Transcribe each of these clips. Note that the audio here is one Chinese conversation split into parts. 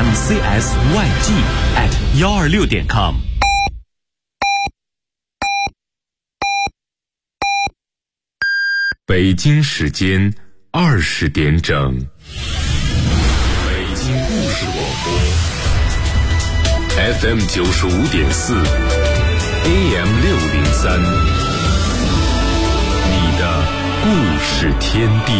CSYG@126.com。 北京时间20点整，北京故事广播 FM 95.4 AM 603，你的故事天地。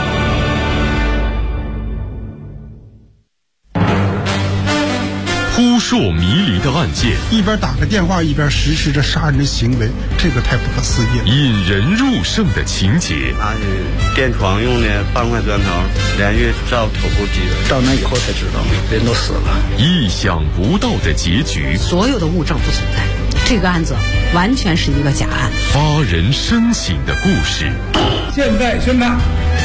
扑朔迷离的案件， 一边打个电话一边实施着杀人的行为，这个太不可思议了。 引人入胜的情节， 拿是电窗用的半块砖头，连续照头部击的， 到那以后才知道人都死了。 意想不到的结局， 所有的物证不存在，这个案子完全是一个假案。 发人深省的故事， 现在宣判。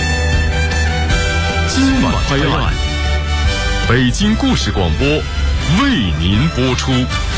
今晚拍案，北京故事广播为您播出。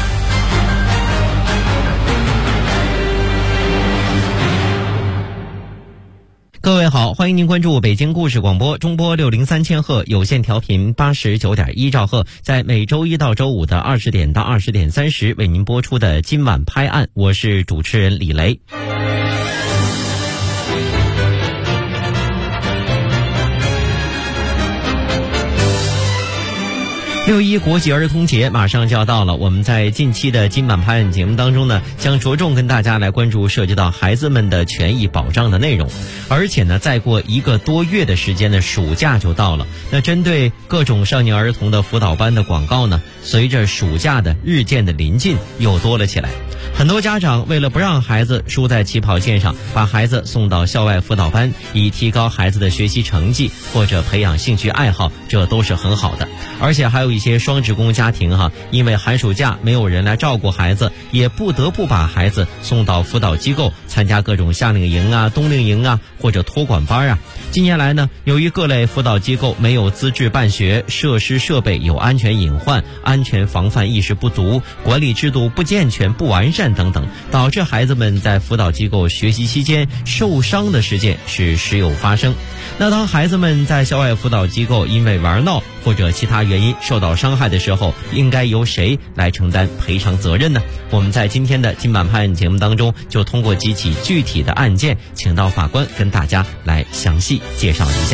各位好，欢迎您关注北京故事广播中波603千赫有线调频89.1兆赫，在每周一到周五的20点到20点30为您播出的今晚拍案，我是主持人李雷。6·1国际儿童节马上就要到了，我们在近期的今晚拍案节目当中呢，将着重跟大家来关注涉及到孩子们的权益保障的内容。而且呢，再过1个多月的时间呢，暑假就到了。那针对各种少年儿童的辅导班的广告呢，随着暑假的日渐的临近，又多了起来。很多家长为了不让孩子输在起跑线上，把孩子送到校外辅导班，以提高孩子的学习成绩或者培养兴趣爱好，这都是很好的。而且还有一些双职工家庭因为寒暑假没有人来照顾孩子，也不得不把孩子送到辅导机构参加各种夏令营啊、冬令营啊或者托管班啊。近年来呢，由于各类辅导机构没有资质办学，设施设备有安全隐患，安全防范意识不足，管理制度不健全不完善等等，导致孩子们在辅导机构学习期间受伤的事件是时有发生。那当孩子们在校外辅导机构因为玩闹或者其他原因受到伤害的时候，应该由谁来承担赔偿责任呢？我们在今天的今晚拍案节目当中，就通过几起具体的案件，请到法官跟大家来详细介绍一下。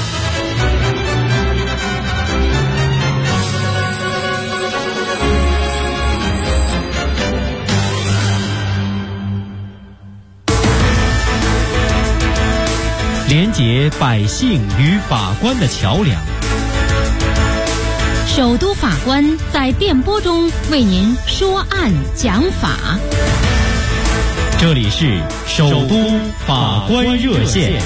连结百姓与法官的桥梁， 首都法官在电波中为您说案讲法。 这里是首都法官热线。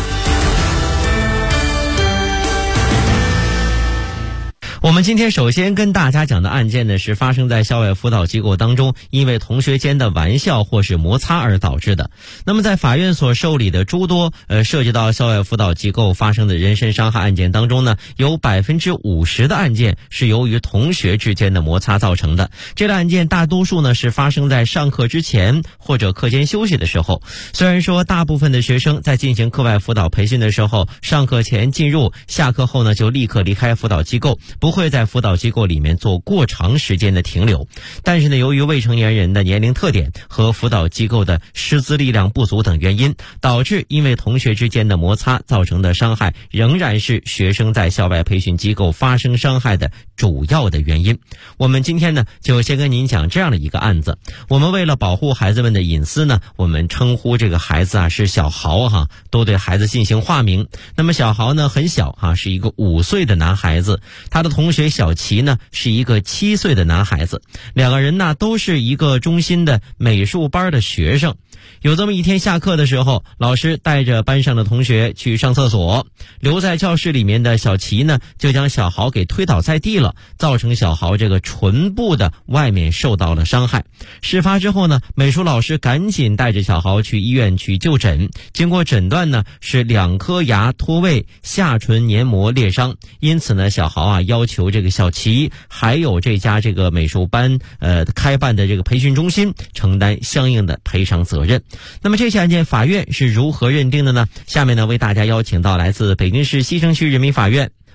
我们今天首先跟大家讲的案件呢，是发生在校外辅导机构当中，因为同学间的玩笑或是摩擦而导致的。那么在法院所受理的诸多涉及到校外辅导机构发生的人身伤害案件当中呢，有50%的案件是由于同学之间的摩擦造成的。这类案件大多数呢是发生在上课之前或者课间休息的时候。虽然说大部分的学生在进行课外辅导培训的时候，上课前进入，下课后呢就立刻离开辅导机构，不会在辅导机构里面做过长时间的停留。但是呢，由于未成年人的年龄特点和辅导机构的师资力量不足等原因，导致因为同学之间的摩擦造成的伤害，仍然是学生在校外培训机构发生伤害的主要的原因。我们今天呢，就先跟您讲这样的一个案子。我们为了保护孩子们的隐私呢，我们称呼这个孩子是小豪都对孩子进行化名。那么小豪呢很小是一个5岁的男孩子，他的同学小齐呢是一个7岁的男孩子，两个人呢都是一个中心的美术班的学生。有这么一天下课的时候，老师带着班上的同学去上厕所，留在教室里面的小齐呢就将小豪给推倒在地了，造成小豪这个唇部的外面受到了伤害。事发之后呢，美术老师赶紧带着小豪去医院去就诊，经过诊断呢是2颗牙脱位，下唇黏膜裂伤。因此呢，小豪要求这个小齐还有这家这个美术班开办的这个培训中心承担相应的赔偿责任。那么这起案件法院是如何认定的呢？下面呢为大家邀请到来自北京市西城区人民法院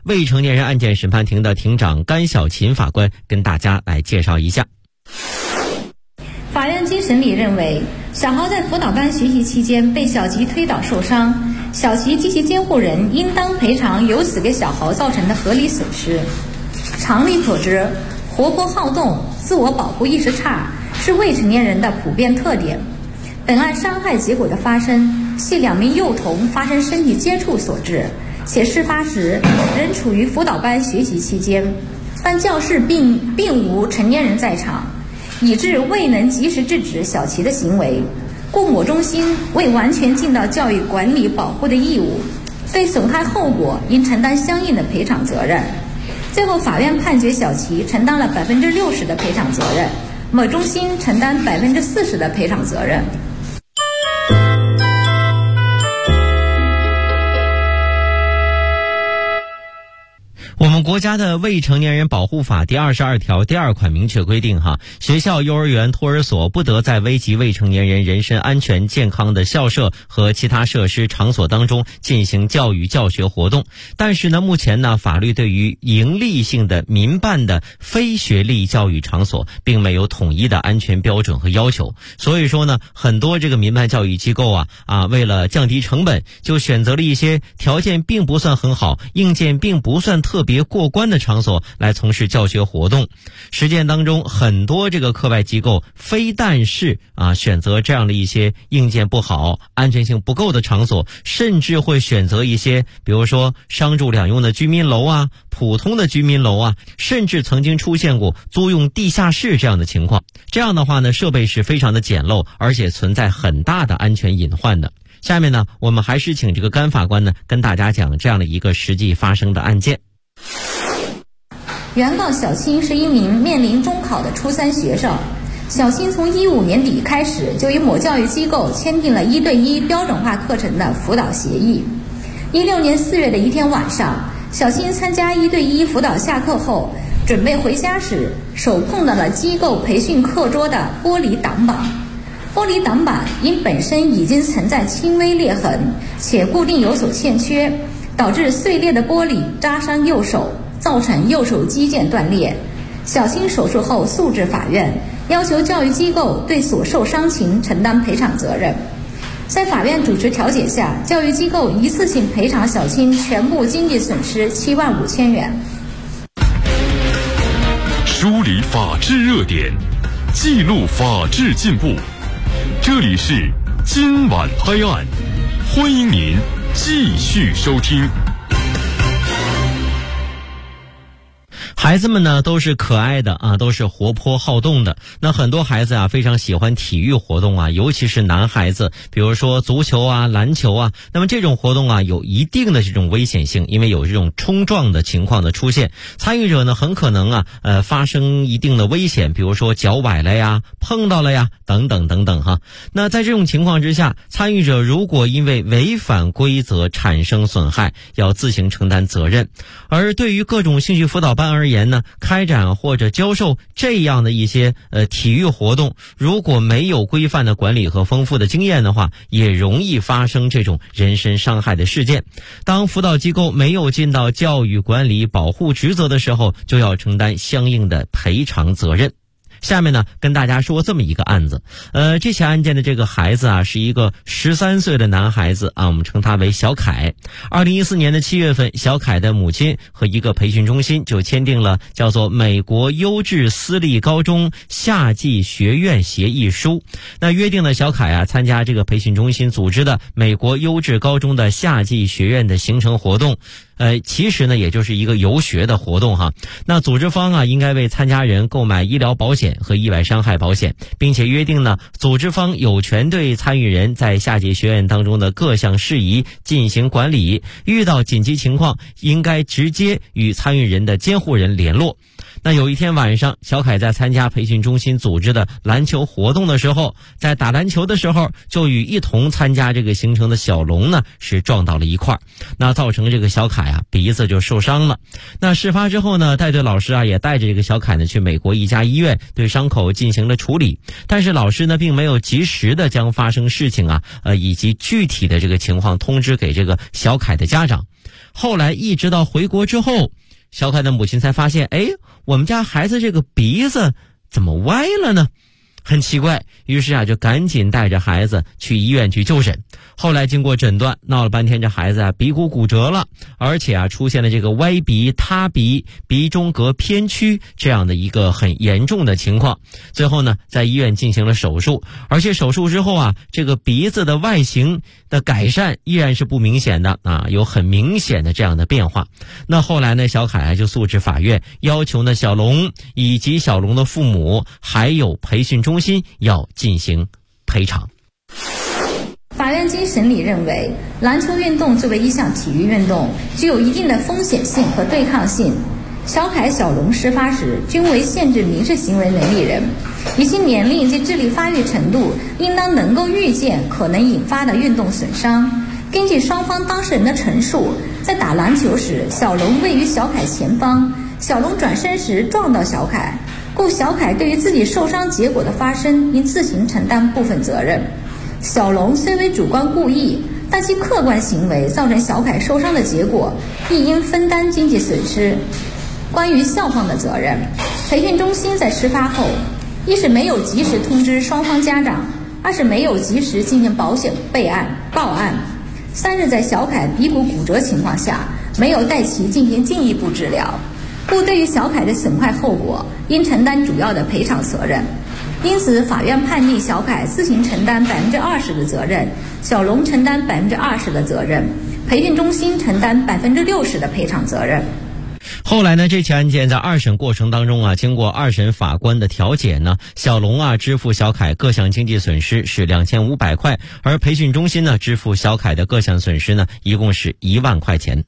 未成年人案件审判庭的庭长甘小琴法官跟大家来介绍一下。 法院经审理认为，小豪在辅导班学习期间被小吉推倒受伤，小吉及其监护人应当赔偿由此给小豪造成的合理损失。常理可知，活泼好动、自我保护意识差是未成年人的普遍特点。本案伤害结果的发生系2名幼童发生身体接触所致，且事发时仍处于辅导班学习期间，但教室并无成年人在场，以致未能及时制止小齐的行为，故某中心未完全尽到教育管理保护的义务，对损害后果应承担相应的赔偿责任。最后，法院判决小齐承担了60%的赔偿责任，某中心承担40%的赔偿责任。 我们国家的未成年人保护法第22条第2款明确规定学校、幼儿园、托儿所不得在危及未成年人人身安全健康的校舍和其他设施场所当中进行教育教学活动。但是呢，目前呢，法律对于营利性的民办的非学历教育场所并没有统一的安全标准和要求。所以说呢，很多这个民办教育机构为了降低成本，就选择了一些条件并不算很好、硬件并不算特别过关的场所来从事教学活动。实践当中，很多这个课外机构非但是选择这样的一些硬件不好、安全性不够的场所，甚至会选择一些比如说商住两用的居民楼普通的居民楼甚至曾经出现过租用地下室这样的情况。这样的话呢，设备是非常的简陋，而且存在很大的安全隐患的。下面呢，我们还是请这个甘法官呢跟大家讲这样的一个实际发生的案件。 原告小青是一名面临中考的初3学生。小青从15年底开始就与某教育机构签订了1对1标准化课程的辅导协议。16年4月的一天晚上，小青参加1对1辅导下课后，准备回家时，手碰到了机构培训课桌的玻璃挡板。玻璃挡板因本身已经存在轻微裂痕，且固定有所欠缺，导致碎裂的玻璃扎伤右手，造成右手肌腱断裂。小青手术后诉至法院，要求教育机构对所受伤情承担赔偿责任。在法院主持调解下，教育机构一次性赔偿小青全部经济损失75000元。 梳理法治热点，记录法治进步。这里是今晚拍案，欢迎您继续收听。 孩子们呢都是可爱的都是活泼好动的。那很多孩子非常喜欢体育活动尤其是男孩子，比如说足球篮球那么这种活动有一定的这种危险性，因为有这种冲撞的情况的出现，参与者呢很可能发生一定的危险，比如说脚崴了呀、碰到了呀等等等等那在这种情况之下，参与者如果因为违反规则产生损害，要自行承担责任。而对于各种兴趣辅导班而言呢，开展或者教授这样的一些体育活动，如果没有规范的管理和丰富的经验的话，也容易发生这种人身伤害的事件。当辅导机构没有尽到教育管理保护职责的时候，就要承担相应的赔偿责任。下面呢，跟大家说这么一个案子。这起案件的这个孩子是一个13岁的男孩子我们称他为小凯。2014年的7月份，小凯的母亲和一个培训中心就签订了叫做美国优质私立高中夏季学院协议书。那约定了小凯参加这个培训中心组织的美国优质高中的夏季学院的行程活动。其实呢，也就是一个游学的活动那组织方应该为参加人购买医疗保险和意外伤害保险，并且约定呢，组织方有权对参与人在夏季学院当中的各项事宜进行管理，遇到紧急情况应该直接与参与人的监护人联络。那有一天晚上，小凯在参加培训中心组织的篮球活动的时候，在打篮球的时候，就与一同参加这个行程的小龙呢是撞到了一块儿，那造成这个小凯鼻子就受伤了。那事发之后呢，带队老师也带着这个小凯呢去美国一家医院对伤口进行了处理，但是老师呢并没有及时的将发生事情以及具体的这个情况通知给这个小凯的家长。 后来一直到回国之后，小凯的母亲才发现，我们家孩子这个鼻子怎么歪了呢？很奇怪，于是就赶紧带着孩子去医院去就诊。后来经过诊断，闹了半天，这孩子鼻骨骨折了，而且出现了这个歪鼻、塌鼻、鼻中隔偏曲这样的一个很严重的情况。最后呢，在医院进行了手术，而且手术之后这个鼻子的外形的改善依然是不明显的有很明显的这样的变化。那后来呢，小凯就诉至法院，要求呢小龙以及小龙的父母还有培训中心要进行赔偿。 法院经审理认为，篮球运动作为一项体育运动，具有一定的风险性和对抗性。小凯、小龙事发时均为限制民事行为能力人，以其年龄及智力发育程度，应当能够预见可能引发的运动损伤。根据双方当事人的陈述，在打篮球时，小龙位于小凯前方，小龙转身时撞到小凯，故小凯对于自己受伤结果的发生应自行承担部分责任。小龙虽为主观故意，但其客观行为造成小凯受伤的结果，亦应分担经济损失。关于校方的责任，培训中心在事发后，一是没有及时通知双方家长，二是没有及时进行保险报案，三是在小凯鼻骨骨折情况下，没有带其进行进一步治疗，故对于小凯的损害后果，应承担主要的赔偿责任。因此，法院判令小凯自行承担20%的责任，小龙承担20%的责任，培训中心承担60%的赔偿责任。 后来呢，这起案件在二审过程当中经过二审法官的调解呢，小龙支付小凯各项经济损失是2500块，而培训中心呢支付小凯的各项损失呢一共是1万块钱。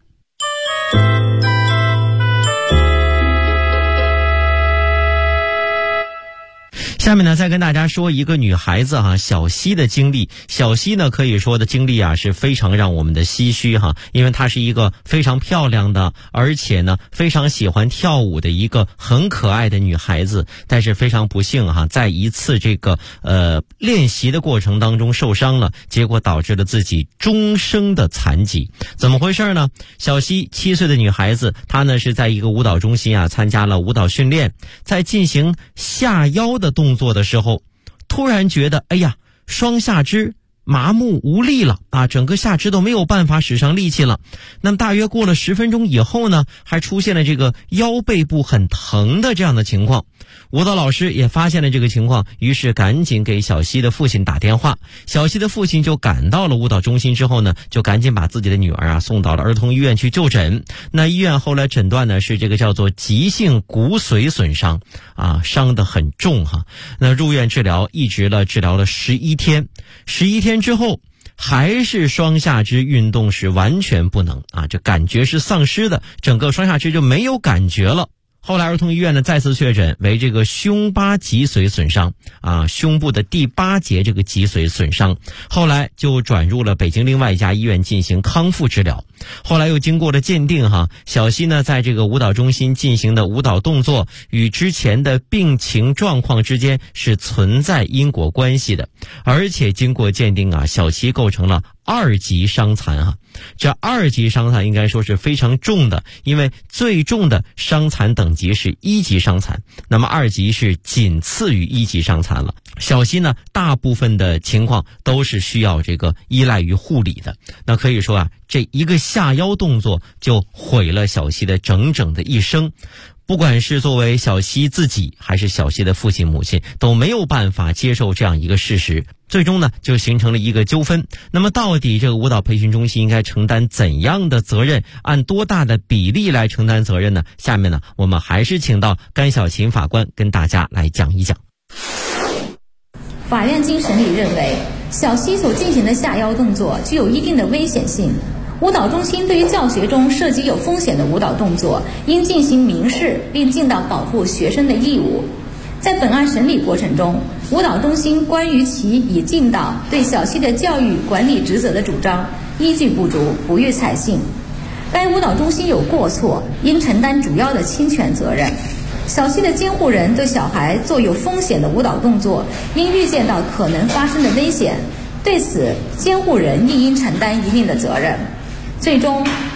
下面呢，再跟大家说一个女孩子小西的经历。小西呢，可以说的经历是非常让我们的唏嘘因为她是一个非常漂亮的，而且呢非常喜欢跳舞的一个很可爱的女孩子。但是非常不幸在一次这个练习的过程当中受伤了，结果导致了自己终生的残疾。怎么回事呢？小西7岁的女孩子，她呢是在一个舞蹈中心参加了舞蹈训练，在进行下腰的动作的时候，突然觉得双下肢麻木无力了整个下肢都没有办法使上力气了。那么大约过了10分钟以后呢，还出现了这个腰背部很疼的这样的情况。舞蹈老师也发现了这个情况，于是赶紧给小西的父亲打电话。小西的父亲就赶到了舞蹈中心之后呢，就赶紧把自己的女儿送到了儿童医院去就诊。那医院后来诊断呢是这个叫做急性骨髓损伤伤得很重那入院治疗，一直治疗了11天，11天之后还是双下肢运动是完全不能这感觉是丧失的，整个双下肢就没有感觉了。后来儿童医院呢再次确诊为这个胸8脊髓损伤胸部的第8节这个脊髓损伤，后来就转入了北京另外一家医院进行康复治疗。后来又经过了鉴定小西呢在这个舞蹈中心进行的舞蹈动作与之前的病情状况之间是存在因果关系的，而且经过鉴定小西构成了2级伤残这2级伤残应该说是非常重的，因为最重的伤残等级是1级伤残，那么2级是仅次于1级伤残了。小西呢大部分的情况都是需要这个依赖于护理的。那可以说这一个下腰动作就毁了小西的整整的一生。不管是作为小西自己还是小西的父亲母亲，都没有办法接受这样一个事实，最终呢就形成了一个纠纷。那么到底这个舞蹈培训中心应该承担怎样的责任，按多大的比例来承担责任呢？下面呢我们还是请到甘小琴法官跟大家来讲一讲。 法院经审理认为，小西所进行的下腰动作具有一定的危险性，舞蹈中心对于教学中涉及有风险的舞蹈动作，应进行明示并尽到保护学生的义务。在本案审理过程中，舞蹈中心关于其已尽到对小西的教育管理职责的主张依据不足，不予采信。该舞蹈中心有过错，应承担主要的侵权责任。小西的监护人对小孩做有风险的舞蹈动作，应预见到可能发生的危险，对此监护人亦应承担一定的责任。最终，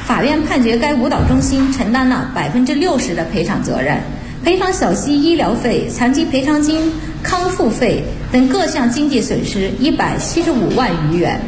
法院判决该舞蹈中心承担了60%的赔偿责任，赔偿小溪医疗费、残疾赔偿金、康复费等各项经济损失175万余元。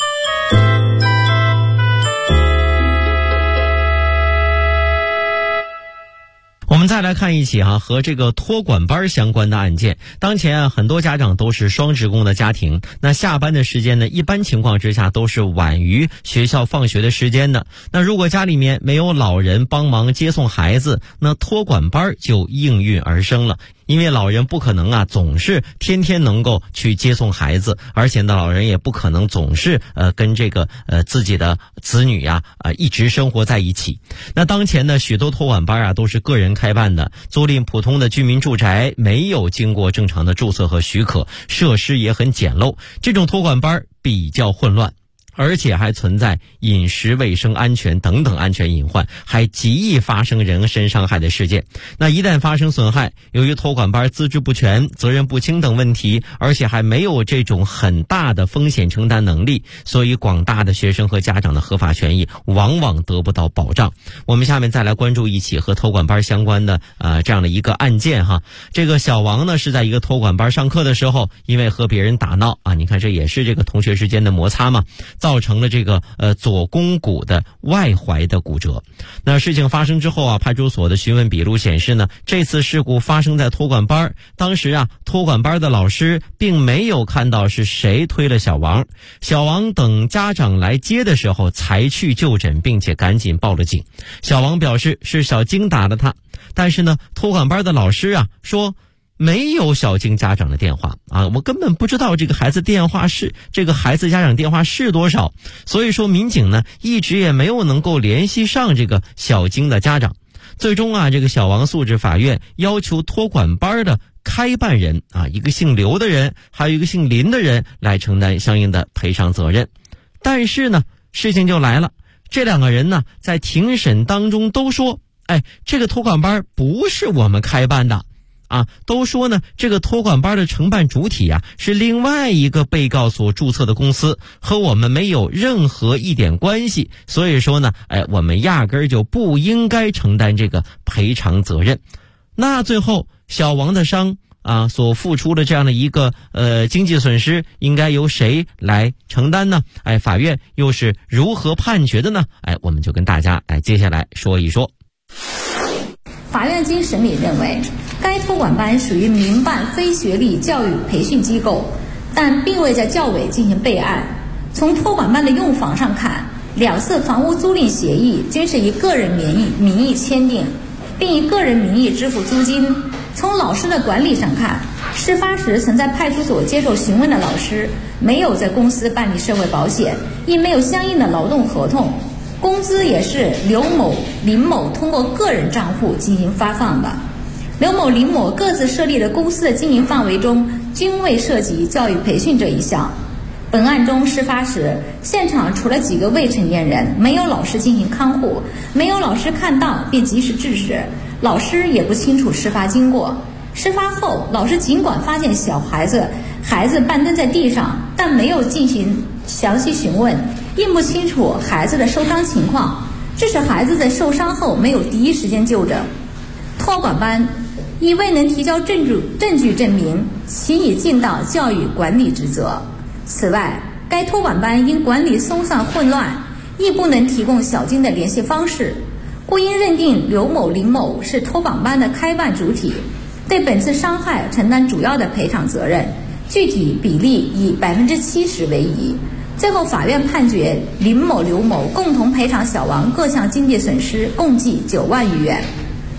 我们再来看一起和这个托管班相关的案件。当前很多家长都是双职工的家庭，那下班的时间呢，一般情况之下都是晚于学校放学的时间的。那如果家里面没有老人帮忙接送孩子，那托管班就应运而生了。因为老人不可能总是天天能够去接送孩子，而且呢老人也不可能总是跟这个自己的子女一直生活在一起。那当前呢许多托管班都是个人开办的，租赁普通的居民住宅，没有经过正常的注册和许可，设施也很简陋，这种托管班比较混乱，而且还存在饮食卫生安全等等安全隐患，还极易发生人身伤害的事件。那一旦发生损害，由于托管班资质不全、责任不清等问题，而且还没有这种很大的风险承担能力，所以广大的学生和家长的合法权益往往得不到保障。我们下面再来关注一起和托管班相关的这样的一个案件这个小王呢是在一个托管班上课的时候，因为和别人打闹你看这也是这个同学之间的摩擦嘛，造成了这个左肱骨的外踝的骨折。那事情发生之后派出所的询问笔录显示呢，这次事故发生在托管班，当时托管班的老师并没有看到是谁推了小王，小王等家长来接的时候才去就诊，并且赶紧报了警。小王表示是小晶打了他，但是呢托管班的老师说没有小晶家长的电话我根本不知道这个孩子家长电话是多少，所以说民警呢一直也没有能够联系上这个小晶的家长。最终这个小王诉至法院，要求托管班的开办人一个姓刘的人，还有一个姓林的人来承担相应的赔偿责任。但是呢事情就来了，这两个人呢在庭审当中都说这个托管班不是我们开办的都说呢这个托管班的承办主体是另外一个被告所注册的公司，和我们没有任何一点关系，所以说呢我们压根儿就不应该承担这个赔偿责任。那最后小王的伤所付出的这样的一个经济损失应该由谁来承担呢？法院又是如何判决的呢？我们就跟大家接下来说一说。 法院经审理认为，该托管班属于民办非学历教育培训机构，但并未在教委进行备案。从托管班的用房上看，两次房屋租赁协议均是以个人名义签订，并以个人名义支付租金。从老师的管理上看，事发时曾在派出所接受询问的老师没有在公司办理社会保险，亦没有相应的劳动合同，工资也是刘某、林某通过个人账户进行发放的。刘某、林某各自设立的公司的经营范围中均未涉及教育培训这一项。本案中事发时，现场除了几个未成年人，没有老师进行看护，没有老师看到便及时制止，老师也不清楚事发经过。事发后，老师尽管发现孩子半蹲在地上，但没有进行详细询问，并不清楚孩子的受伤情况，致使孩子在受伤后没有第一时间就诊。托管班亦未能提交证据证明其已尽到教育管理职责。此外，该托管班因管理松散混乱，亦不能提供小晶的联系方式，故应认定刘某、林某是托管班的开办主体，对本次伤害承担主要的赔偿责任，具体比例以70%为宜。最后，法院判决林某、刘某共同赔偿小王各项经济损失，共计9万余元。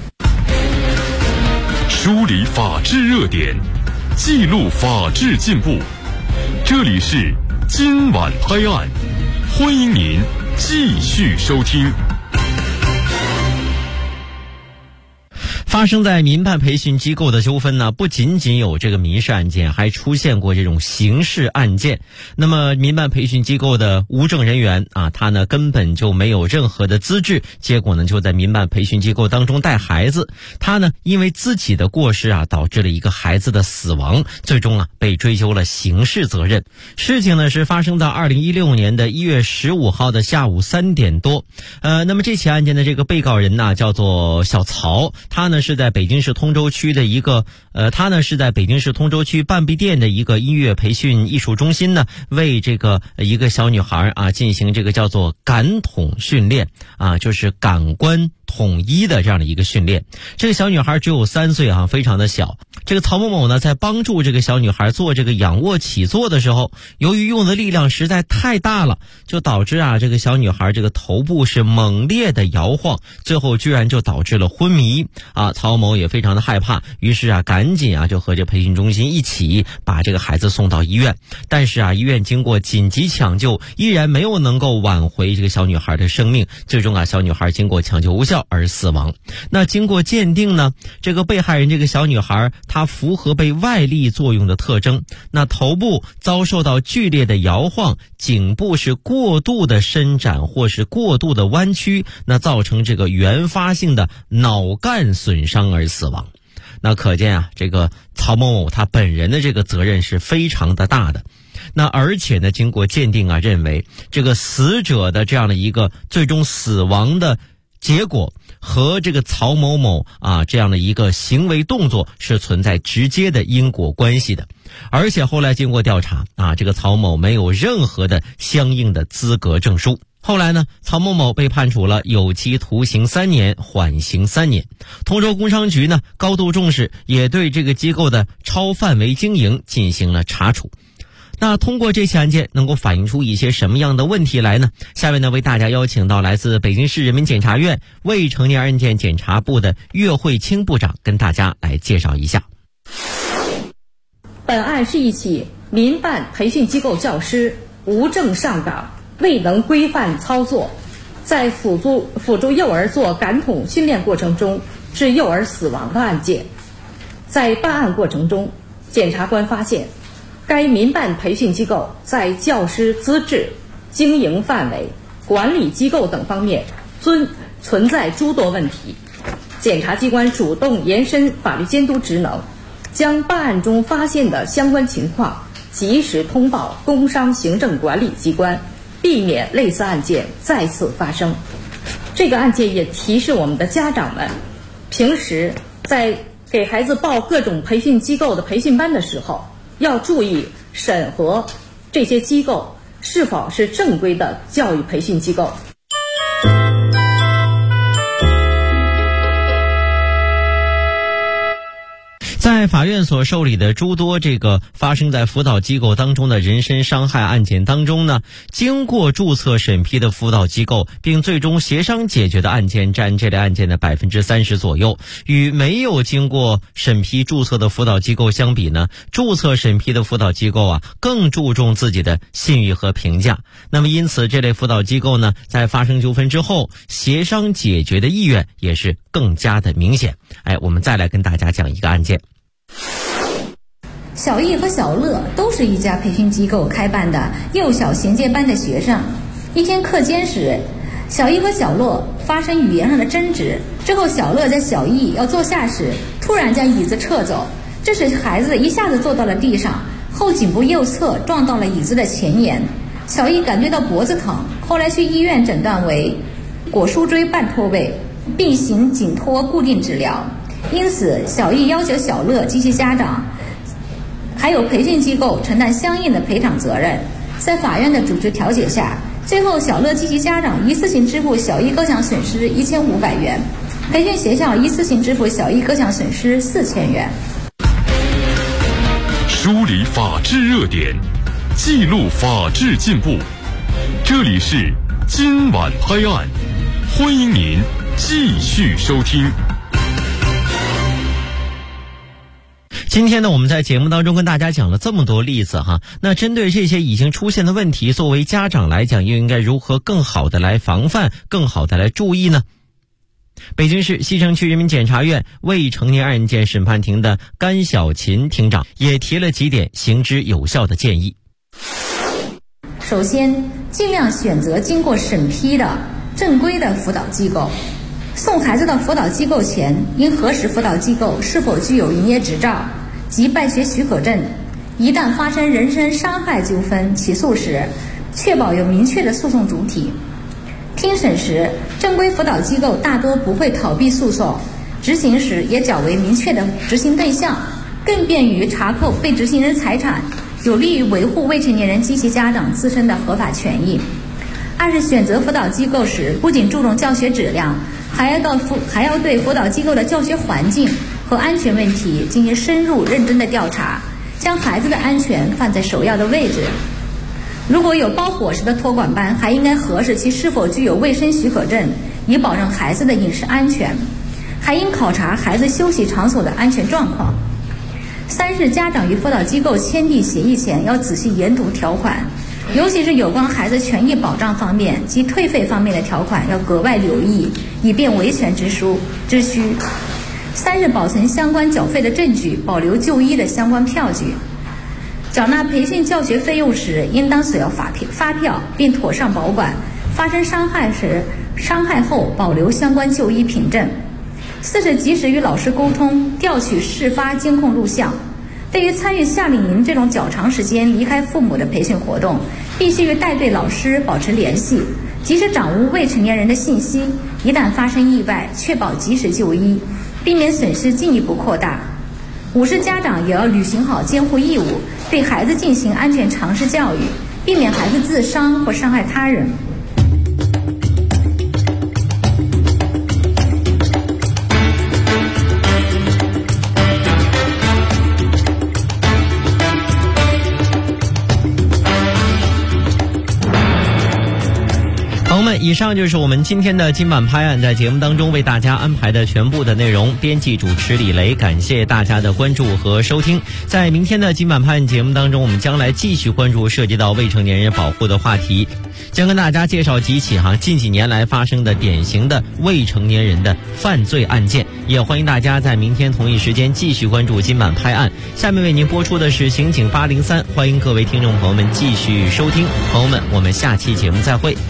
梳理法治热点，记录法治进步。这里是今晚拍案，欢迎您继续收听。 发生在民办培训机构的纠纷呢，不仅仅有这个民事案件，还出现过这种刑事案件。那么民办培训机构的无证人员啊，他呢根本就没有任何的资质，结果呢就在民办培训机构当中带孩子，他呢因为自己的过失啊，导致了一个孩子的死亡，最终啊被追究了刑事责任。事情呢是发生在2016年的1月15号的下午3点多。那么这起案件的这个被告人呢叫做小曹，他呢是在北京市通州区的一个半壁店的一个音乐培训艺术中心呢，为这个一个小女孩啊进行这个叫做感统训练啊，就是感官统一的这样的一个训练。这个小女孩只有3岁啊，非常的小。这个曹某某呢在帮助这个小女孩做这个仰卧起坐的时候，由于用的力量实在太大了，就导致啊这个小女孩这个头部是猛烈的摇晃，最后居然就导致了昏迷啊。曹某也非常的害怕，于是啊赶紧啊就和这培训中心一起把这个孩子送到医院。但是啊医院经过紧急抢救，依然没有能够挽回这个小女孩的生命，最终啊小女孩经过抢救无效而死亡。那经过鉴定呢，这个被害人这个小女孩她符合被外力作用的特征，那头部遭受到剧烈的摇晃，颈部是过度的伸展或是过度的弯曲，那造成这个原发性的脑干损伤而死亡。那可见啊这个曹某某他本人的这个责任是非常的大的。那而且呢经过鉴定啊，认为这个死者的这样的一个最终死亡的结果和这个曹某某啊这样的一个行为动作是存在直接的因果关系的。而且后来经过调查啊，这个曹某没有任何的相应的资格证书。后来呢，曹某某被判处了有期徒刑3年，缓刑3年。通州工商局呢高度重视，也对这个机构的超范围经营进行了查处。那通过这起案件能够反映出一些什么样的问题来呢？下面呢为大家邀请到来自北京市人民检察院未成年案件检察部的岳慧清部长跟大家来介绍一下。 本案是一起民办培训机构教师无证上岗，未能规范操作，在辅助幼儿做感统训练过程中致幼儿死亡的案件。在办案过程中，检察官发现该民办培训机构在教师资质、经营范围、管理机构等方面存在诸多问题。检察机关主动延伸法律监督职能，将办案中发现的相关情况及时通报工商行政管理机关，避免类似案件再次发生。这个案件也提示我们的家长们，平时在给孩子报各种培训机构的培训班的时候，要注意审核这些机构是否是正规的教育培训机构。 在法院所受理的诸多这个发生在辅导机构当中的人身伤害案件当中呢，经过注册审批的辅导机构并最终协商解决的案件占这类案件的30%左右。与没有经过审批注册的辅导机构相比呢，注册审批的辅导机构啊更注重自己的信誉和评价。那么因此这类辅导机构呢，在发生纠纷之后协商解决的意愿也是更加的明显。我们再来跟大家讲一个案件。 小易和小乐都是一家培训机构开办的幼小衔接班的学生。一天课间时，小易和小乐发生语言上的争执，之后小乐在小易要坐下时突然将椅子撤走，这使孩子一下子坐到了地上，后颈部右侧撞到了椅子的前沿。小易感觉到脖子疼，后来去医院诊断为腘枢椎半脱位，并行颈托固定治疗。因此小易要求小乐及其家长还有培训机构承担相应的赔偿责任。在法院的主持调解下，最后小乐及其家长一次性支付小易各项损失1500元，培训学校一次性支付小易各项损失4000元。 梳理法治热点，记录法治进步，这里是今晚拍案，欢迎您继续收听。 今天呢，我们在节目当中跟大家讲了这么多例子哈，那针对这些已经出现的问题，作为家长来讲，又应该如何更好的来防范，更好的来注意呢？ 北京市西城区人民检察院未成年案件审判庭的甘小琴庭长也提了几点行之有效的建议。 首先，尽量选择经过审批的正规的辅导机构。送孩子到辅导机构前，应核实辅导机构是否具有营业执照及办学许可证。一旦发生人身伤害纠纷起诉时，确保有明确的诉讼主体。听审时，正规辅导机构大多不会逃避诉讼，执行时也较为明确的执行对象，更便于查扣被执行人财产，有利于维护未成年人及其家长自身的合法权益。二是选择辅导机构时，不仅注重教学质量，还要对辅导机构的教学环境和安全问题进行深入认真的调查，将孩子的安全放在首要的位置。如果有包伙食的托管班，还应该核实其是否具有卫生许可证，以保证孩子的饮食安全。还应考察孩子休息场所的安全状况。三是家长与辅导机构签订协议前，要仔细研读条款，尤其是有关孩子权益保障方面及退费方面的条款要格外留意，以便维权之需。三是保存相关缴费的证据，保留就医的相关票据。缴纳培训教学费用时，应当索要发票，并妥善保管。发生伤害后保留相关就医凭证。四是及时与老师沟通，调取事发监控录像。对于参与夏令营这种较长时间离开父母的培训活动，必须与带队老师保持联系，及时掌握未成年人的信息，一旦发生意外，确保及时就医，避免损失进一步扩大。五是家长也要履行好监护义务，对孩子进行安全常识教育，避免孩子自伤或伤害他人。 朋友们，以上就是我们今天的今晚拍案，在节目当中为大家安排的全部的内容。编辑主持李雷，感谢大家的关注和收听。在明天的今晚拍案节目当中，我们将来继续关注涉及到未成年人保护的话题，将跟大家介绍几起近几年来发生的典型的未成年人的犯罪案件。也欢迎大家在明天同一时间继续关注今晚拍案。下面为您播出的是刑警803，欢迎各位听众朋友们继续收听。朋友们，我们下期节目再会。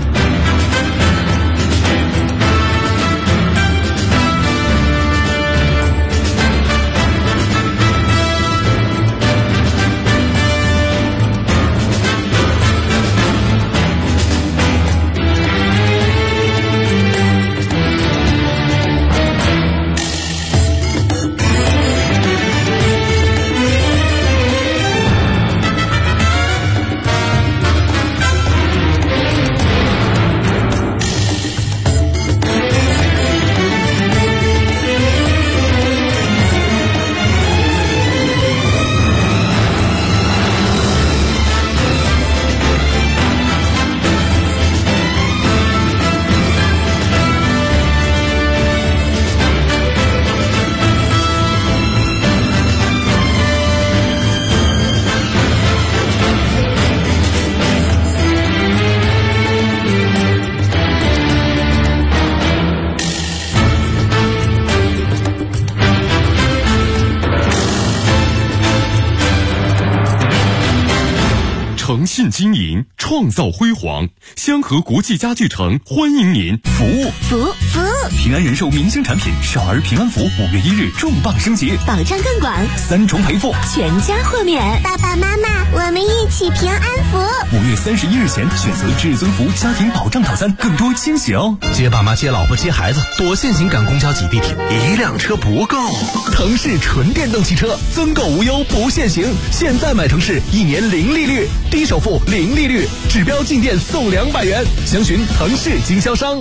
诚信经营，创造辉煌。香河国际家具城欢迎您。服务，平安人寿明星产品少儿平安福5月1日重磅升级， 保障更广 ，3重赔付， 全家豁免。爸爸妈妈，我们一起平安福。 5月31日前选择至尊福家庭保障套餐，更多惊喜哦！ 接爸妈、接老婆、接孩子，躲现行赶公交挤地铁，一辆车不够。腾势纯电动汽车，增购无忧不限行，现在买腾势1年0利率，低首付0利率，指标进店送200元，详询腾势经销商。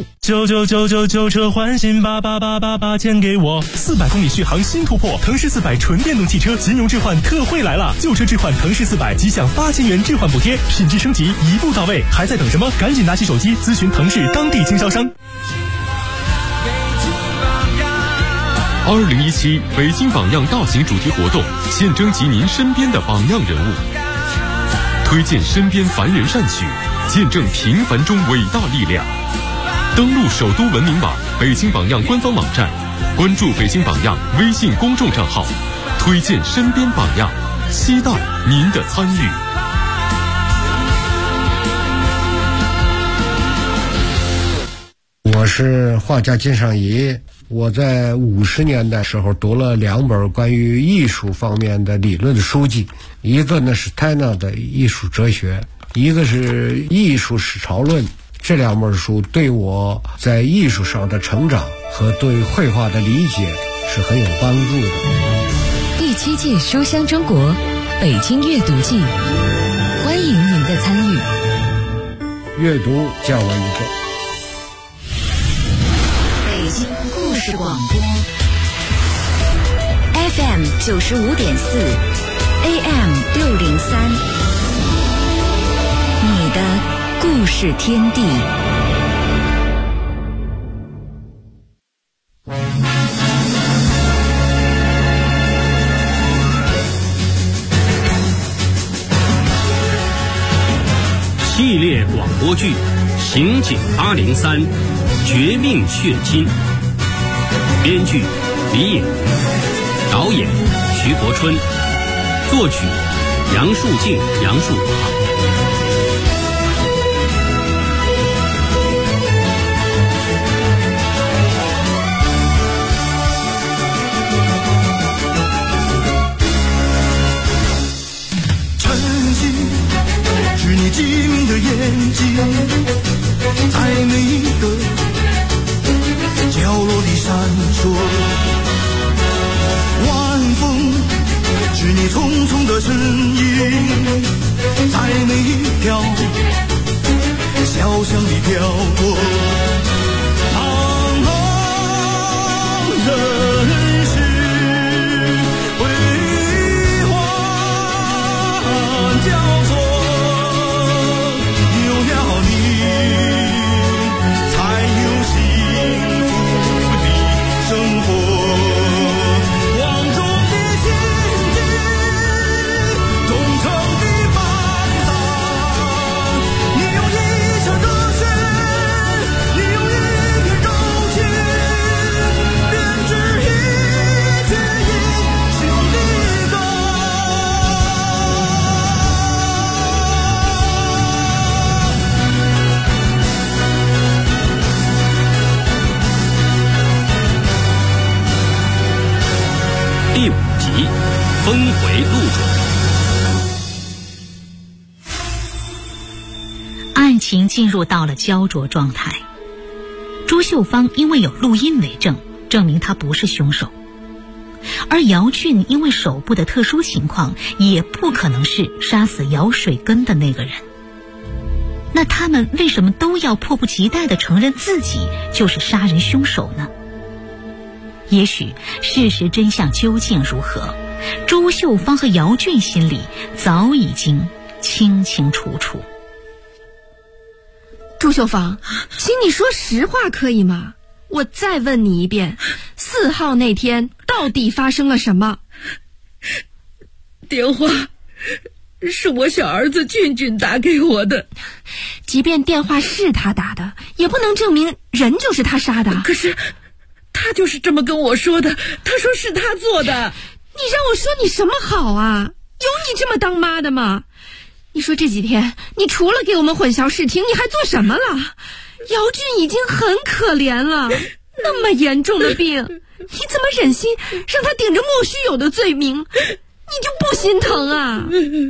99999车换新88888钱给我，400公里续航新突破，腾势400纯电动汽车金融置换特惠来了，旧车置换腾势400即享8000元置换补贴，品质升级一步到位，还在等什么？赶紧拿起手机咨询腾势当地经销商。 2017北京榜样大型主题活动，现征集您身边的榜样人物，推荐身边凡人善举，见证平凡中伟大力量。登录首都文明网北京榜样官方网站，关注北京榜样微信公众账号，推荐身边榜样，期待您的参与。 我是画家金尚仪，我在50年代时候读了2本关于艺术方面的理论的书籍，一个呢是 Tanner 的艺术哲学，一个是艺术史潮论。这2本书对我在艺术上的成长和对绘画的理解是很有帮助的。 第7届书香中国北京阅读季，欢迎您的参与。 阅读降完一个。 北京故事广播 FM 95.4 AM 603，你的故事天地。 系列广播剧《刑警803》，绝命血亲。编剧李颖，导演徐国春，作曲杨树静、杨树华。 是你晶莹的眼睛，在每一个角落里闪烁。晚风是你匆匆的身影，在每一条小巷里飘过。茫茫人世为患交错， 第5集，峰回路转。 案情进入到了焦灼状态。朱秀芳因为有录音为证，证明他不是凶手，而姚俊因为手部的特殊情况，也不可能是杀死姚水根的那个人。那他们为什么都要迫不及待地承认自己就是杀人凶手呢？也许事实真相究竟如何，朱秀芳和姚俊心里早已经清清楚楚。 朱秀芳，请你说实话可以吗？我再问你一遍，4号那天到底发生了什么？ 电话是我小儿子俊俊打给我的。 即便电话是他打的，也不能证明人就是他杀的。 可是他就是这么跟我说的，他说是他做的。 你让我说你什么好啊？有你这么当妈的吗？你说这几天你除了给我们混淆视听，你还做什么了？姚俊已经很可怜了，那么严重的病，你怎么忍心让他顶着莫须有的罪名？你就不心疼啊？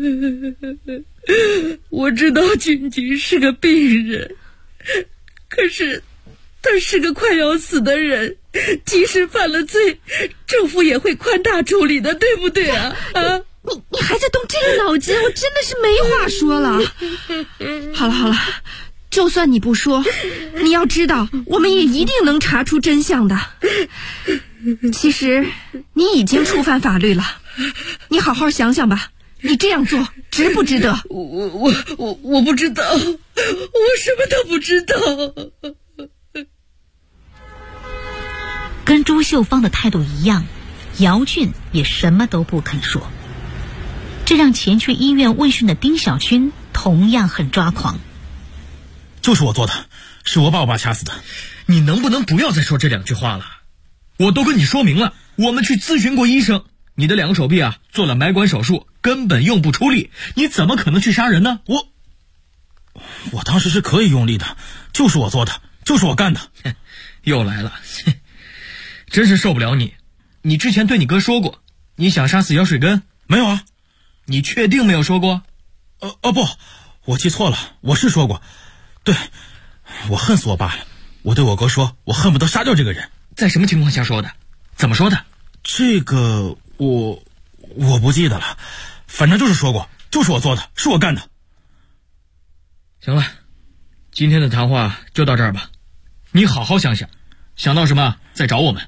我知道俊俊是个病人，可是他是个快要死的人，即使犯了罪，政府也会宽大处理的，对不对啊？ 你还在动这个脑筋，我真的是没话说了。好了，就算你不说，你要知道，我们也一定能查出真相的。其实你已经触犯法律了，你好好想想吧，你这样做值不值得？ 我不知道，我什么都不知道。 跟朱秀芳的态度一样，姚俊也什么都不肯说，这让前去医院问讯的丁小军同样很抓狂。 就是我做的，是我把我爸掐死的。 你能不能不要再说这2句话了？我都跟你说明了，我们去咨询过医生，你的2个手臂啊做了埋管手术，根本用不出力，你怎么可能去杀人呢？ 我当时是可以用力的，就是我做的，就是我干的。 又来了，真是受不了你。你之前对你哥说过，你想杀死姚水根？ 没有啊。 你确定没有说过？ 不，我记错了，我是说过。对，我恨死我爸了。我对我哥说，我恨不得杀掉这个人。 在什么情况下说的？怎么说的？ 这个我不记得了，反正就是说过，就是我做的，是我干的。 行了，今天的谈话就到这儿吧。你好好想想，想到什么再找我们。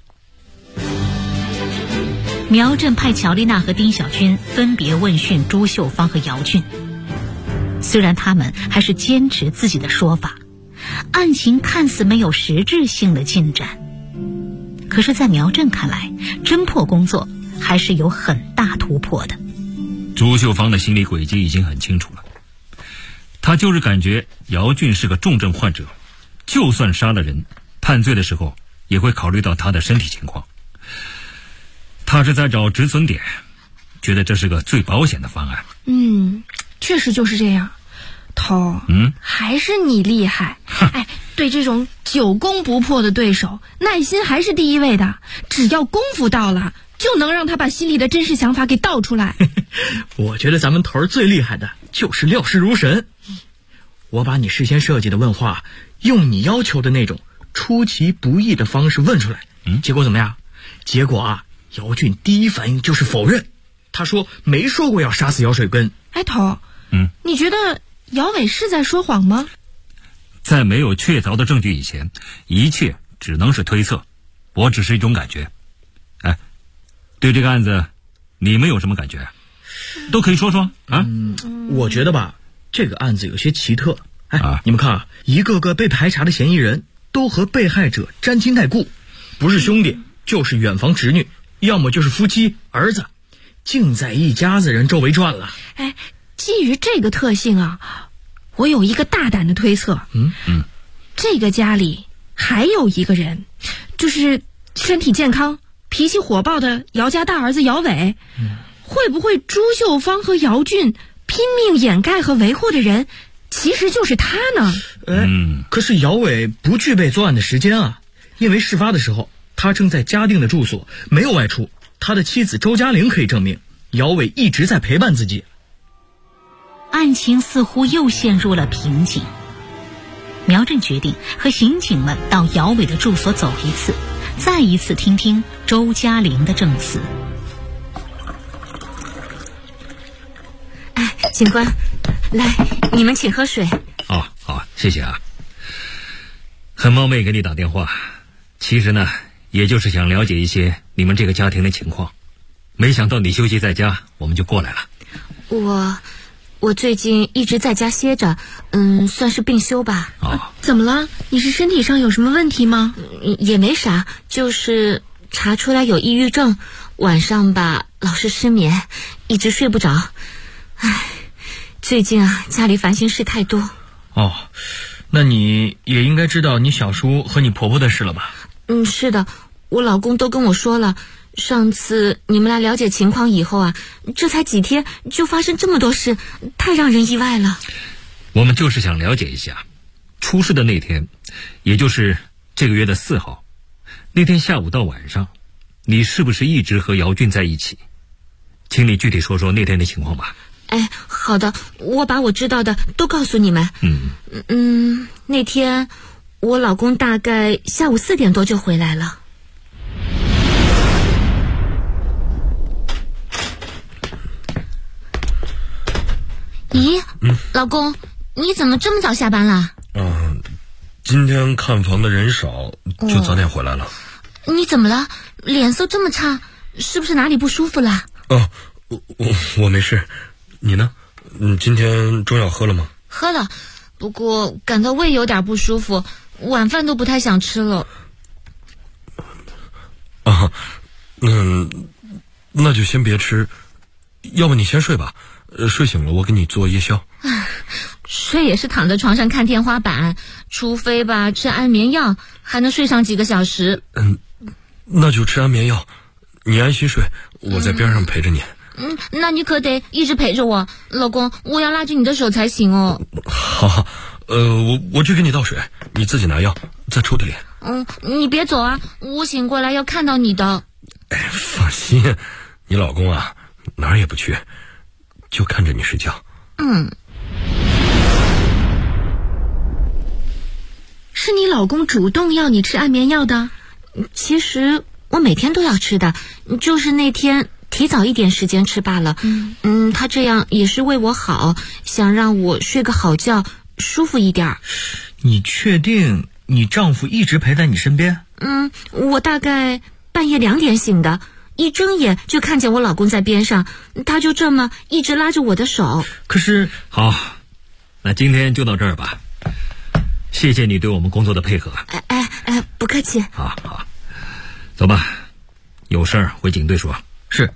苗振派乔丽娜和丁小军分别问讯朱秀芳和姚俊。虽然他们还是坚持自己的说法，案情看似没有实质性的进展，可是在苗振看来，侦破工作还是有很大突破的。 朱秀芳的心理轨迹已经很清楚了，他就是感觉姚俊是个重症患者，就算杀了人，判罪的时候也会考虑到他的身体情况。他是在找止损点，觉得这是个最保险的方案。 确实就是这样。头，还是你厉害。对这种久攻不破的对手，耐心还是第一位的。只要功夫到了，就能让他把心里的真实想法给道出来。 我觉得咱们头儿最厉害的就是料事如神。我把你事先设计的问话，用你要求的那种出其不意的方式问出来，结果怎么样？结果啊，姚俊第一反应就是否认，他说没说过要杀死姚水根。 头，你觉得姚伟是在说谎吗？ 在没有确凿的证据以前，一切只能是推测，我只是一种感觉。对这个案子你们有什么感觉？都可以说说啊。 我觉得吧，这个案子有些奇特。你们看啊，一个个被排查的嫌疑人都和被害者沾亲带故，不是兄弟就是远房侄女，要么就是夫妻儿子，竟在一家子人周围转了。 基于这个特性啊，我有一个大胆的推测。这个家里还有一个人，就是身体健康脾气火爆的姚家大儿子姚伟。会不会朱秀芳和姚俊拼命掩盖和维护的人其实就是他呢？ 可是姚伟不具备作案的时间啊，因为事发的时候他正在嘉定的住所，没有外出。他的妻子周嘉玲可以证明，姚伟一直在陪伴自己。 案情似乎又陷入了瓶颈。苗振决定和刑警们到姚伟的住所走一次，再一次听听周嘉玲的证词。 警官，来，你们请喝水。 好，谢谢啊。很冒昧给你打电话，其实呢，也就是想了解一些你们这个家庭的情况。没想到你休息在家，我们就过来了。 我最近一直在家歇着，算是病休吧。 怎么了？你是身体上有什么问题吗？ 也没啥，就是查出来有抑郁症，晚上吧老是失眠，一直睡不着。最近啊，家里烦心事太多。 那你也应该知道你小叔和你婆婆的事了吧？ 是的，我老公都跟我说了。上次你们来了解情况以后啊，这才几天就发生这么多事，太让人意外了。 我们就是想了解一下，出事的那天，也就是这个月的4号，那天下午到晚上，你是不是一直和姚俊在一起？请你具体说说那天的情况吧。 好的，我把我知道的都告诉你们。那天我老公大概下午4点多就回来了。咦，老公，你怎么这么早下班了？ 今天看房的人少，就早点回来了。 你怎么了？脸色这么差，是不是哪里不舒服了？ 我没事。你呢？今天中药喝了吗？ 喝了，不过感到胃有点不舒服，晚饭都不太想吃了。 那就先别吃，要不你先睡吧。睡醒了我给你做夜宵。 睡也是躺在床上看天花板，除非吧吃安眠药，还能睡上几个小时。 那就吃安眠药，你安心睡，我在边上陪着你。 那你可得一直陪着我，老公，我要拉着你的手才行哦。 好，我去给你倒水，你自己拿药，在抽屉里。 你别走啊，我醒过来要看到你的。 放心，你老公啊，哪儿也不去，就看着你睡觉。 是你老公主动要你吃安眠药的？ 其实我每天都要吃的，就是那天提早一点时间吃罢了。他这样也是为我好，想让我睡个好觉，舒服一点。 你确定你丈夫一直陪在你身边？ 我大概半夜2点醒的，一睁眼就看见我老公在边上，他就这么一直拉着我的手。 可是好，那今天就到这儿吧，谢谢你对我们工作的配合。 不客气。 好，走吧，有事儿回警队说。是。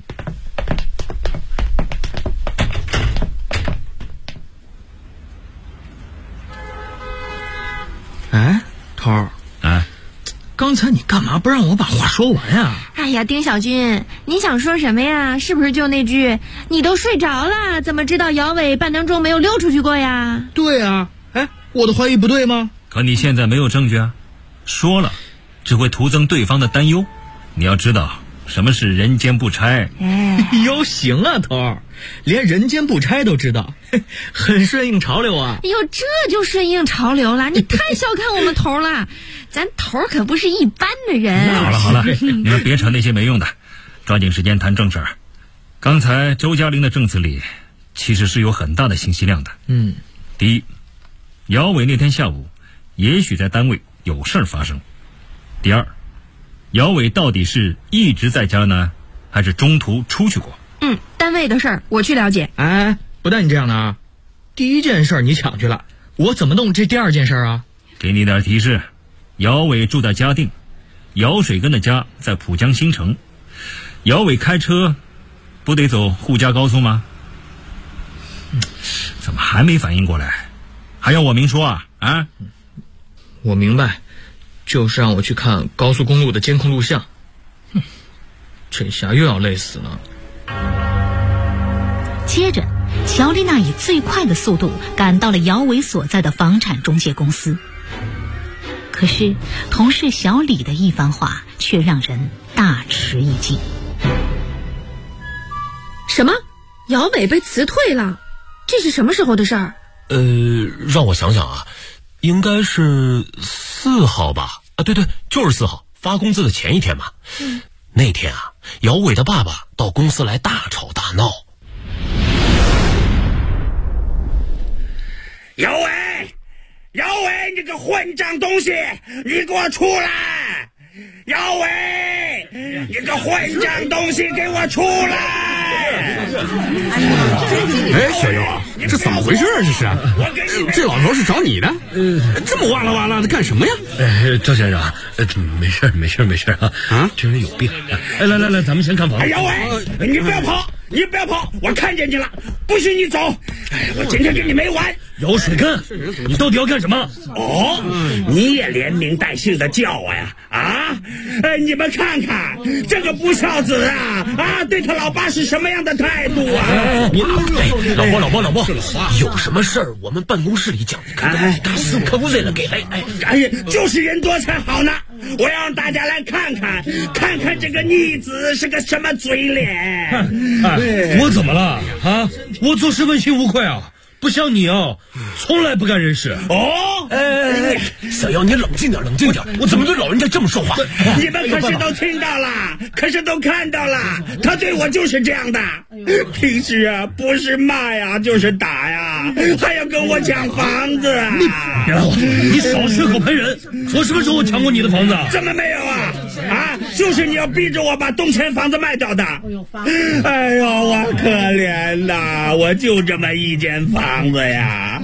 头儿，刚才你干嘛不让我把话说完呀？ 哎呀，丁小军，你想说什么呀？是不是就那句你都睡着了，怎么知道姚伟半当中没有溜出去过呀？ 对啊，我的怀疑不对吗？ 可你现在没有证据啊，说了只会徒增对方的担忧。你要知道什么是人间不拆。 哟，行啊，头儿，连人间不拆都知道，很顺应潮流啊。 哟，这就顺应潮流了？你太小看我们头了，咱头可不是一般的人。 好了，你们别扯那些没用的，抓紧时间谈正事儿。刚才周嘉玲的证词里其实是有很大的信息量的。第一，姚伟那天下午也许在单位有事儿发生。第二，姚伟到底是一直在家呢，还是中途出去过？ 单位的事儿我去了解。 不带你这样的啊！第一件事你抢去了，我怎么弄这第二件事啊？ 给你点提示，姚伟住在嘉定，姚水根的家在浦江新城。姚伟开车不得走沪嘉高速吗？怎么还没反应过来？还要我明说啊？ 我明白，就是让我去看高速公路的监控录像。这下又要累死了。 接着，乔丽娜以最快的速度赶到了姚伟所在的房产中介公司。可是，同事小李的一番话却让人大吃一惊。 什么？姚伟被辞退了？这是什么时候的事儿？ 让我想想啊，应该是4号吧？对，就是4号，发工资的前一天嘛。那天啊，姚伟的爸爸到公司来大吵大闹。 姚伟，你个混账东西，你给我出来！姚伟，你个混账东西，给我出来！ 小姚啊，这怎么回事啊？这老头是找你的？这么哇啦哇啦的干什么呀？ 赵先生，没事啊！这人有病。来，咱们先看房。 姚伟，你不要跑，我看见你了，不许你走！我今天跟你没完！ 姚水根，你到底要干什么？ 你也连名带姓的叫我呀？你们看看这个不孝子对他老爸是什么样的态度啊？ 老婆，有什么事儿我们办公室里讲，大事可不为了给。 就是人多才好呢。我要让大家来看看这个逆子是个什么嘴脸。 我怎么了啊？我做事问心无愧啊，不像你从来不干人事。小姚，你冷静点，我怎么对老人家这么说话？ 你们可是都听到了，可是都看到了，他对我就是这样的。平时不是骂呀就是打呀，还要跟我抢房子。 你别来我，你少血口喷人！我什么时候抢过你的房子？ 怎么没有就是你要逼着我把东前房子卖掉的。哎呦，我可怜呐，我就这么一间房子呀，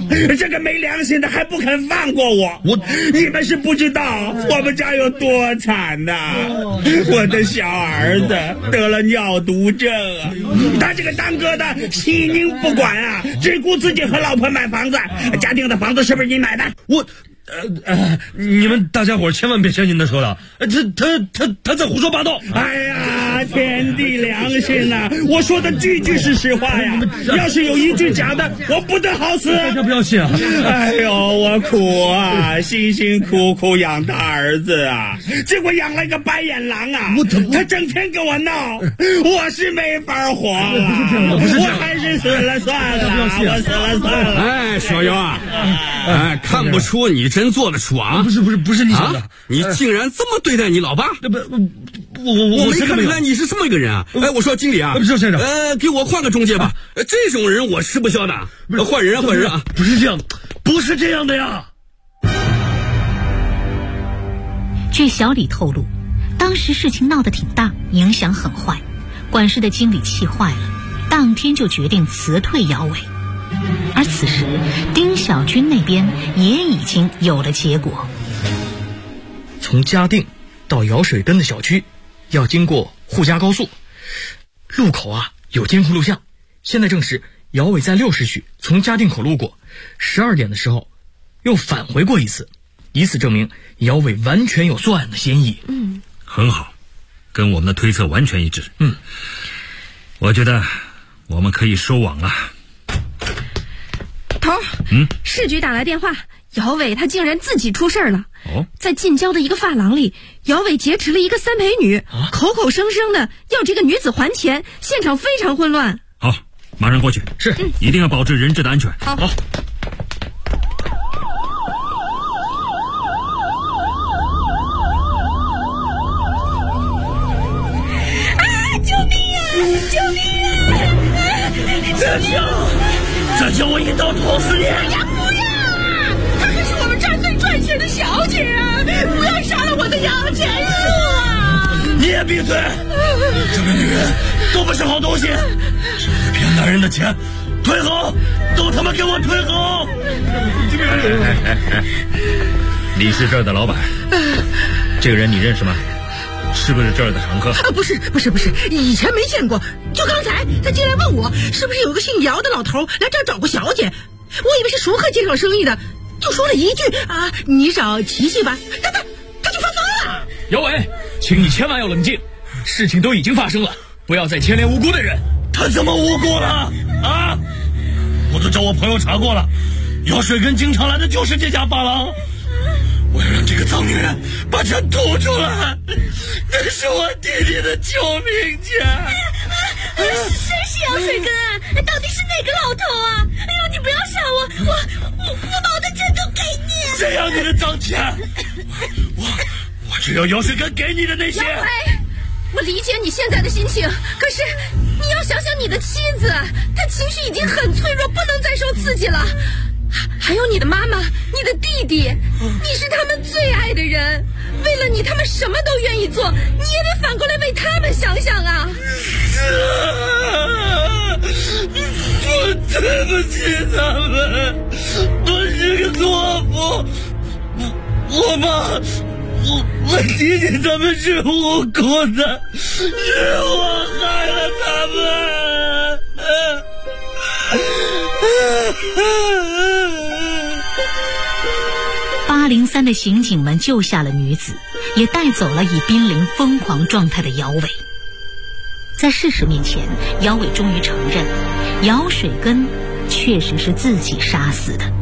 这个没良心的还不肯放过我。你们是不知道我们家有多惨呐！我的小儿子得了尿毒症啊，他这个当哥的西宁不管啊，只顾自己和老婆买房子。嘉定的房子是不是你买的？ 你们大家伙千万别相信他说的，他在胡说八道。 哎呀，天地良心呐！我说的句句是实话呀，要是有一句假的，我不得好死。 大家不要信啊！ 哎呦，我苦啊，辛辛苦苦养大儿子啊，结果养了一个白眼狼啊！他整天跟我闹，我是没法活了，我还是死了算了，我死了算了。 哎，小姚啊，看不出你真做得出啊！ 不是你想的， 你竟然这么对待你老爸？我没看出来你是这么一个人啊！我说经理啊， 是先生， 给我换个中介吧，这种人我吃不消的。换人啊！ 不是这样，不是这样的呀。 据小李透露，当时事情闹得挺大，影响很坏，管事的经理气坏了，当天就决定辞退姚伟。而此时丁小军那边也已经有了结果。 从嘉定到姚水根的小区要经过沪嘉高速路口啊，有监控录像，现在证实姚伟在60许从嘉定口路过，12点的时候又返回过一次，以此证明姚伟完全有作案的嫌疑。 很好，跟我们的推测完全一致。我觉得我们可以收网了。 头，市局打来电话，姚伟他竟然自己出事了。在近郊的一个发廊里，姚伟劫持了一个三陪女，口口声声的要这个女子还钱，现场非常混乱。 好，马上过去。 是， 一定要保证人质的安全。 好。 救命啊！救命啊！ 再叫我一刀捅死你！ 哎呀，不要啊！她可是我们这儿最赚钱的小姐啊！不要杀了我的摇钱树啊！ 你也闭嘴！这个女人都不是好东西，骗男人的钱，退后！都他妈给我退后！你是这儿的老板，这个人你认识吗？是不是这儿的常客？ 不是，以前没见过。就刚才他竟然问我是不是有个姓姚的老头来这儿找过小姐，我以为是熟客介绍生意的，就说了一句啊，你找琪琪吧，他就发疯了。 姚伟，请你千万要冷静，事情都已经发生了，不要再牵连无辜的人。 他怎么无辜了啊？我都找我朋友查过了，姚水根经常来的就是这家发廊。我要让这个脏女人把钱吐出来，那是我弟弟的救命钱。 谁是姚水根啊？到底是哪个老头啊？哎呦，你不要杀我把我的钱都给你。 谁要你的脏钱？我只要姚水根给你的那些。 姚伟，我理解你现在的心情，可是你要想想你的妻子，她情绪已经很脆弱，不能再受刺激了。还有你的妈妈，你的弟弟，你是他们最爱的人，为了你他们什么都愿意做，你也得反过来为他们想想啊。 我对不起他们，我是个懦夫，我妈我弟弟他们是无辜的，是我害了他们。 803的刑警们救下了女子，也带走了已濒临疯狂状态的姚伟。在事实面前，姚伟终于承认，姚水根确实是自己杀死的。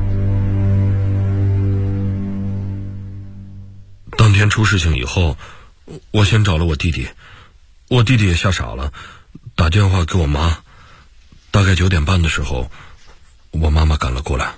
当天出事情以后，我先找了我弟弟，我弟弟也吓傻了，打电话给我妈。大概9点半的时候，我妈妈赶了过来。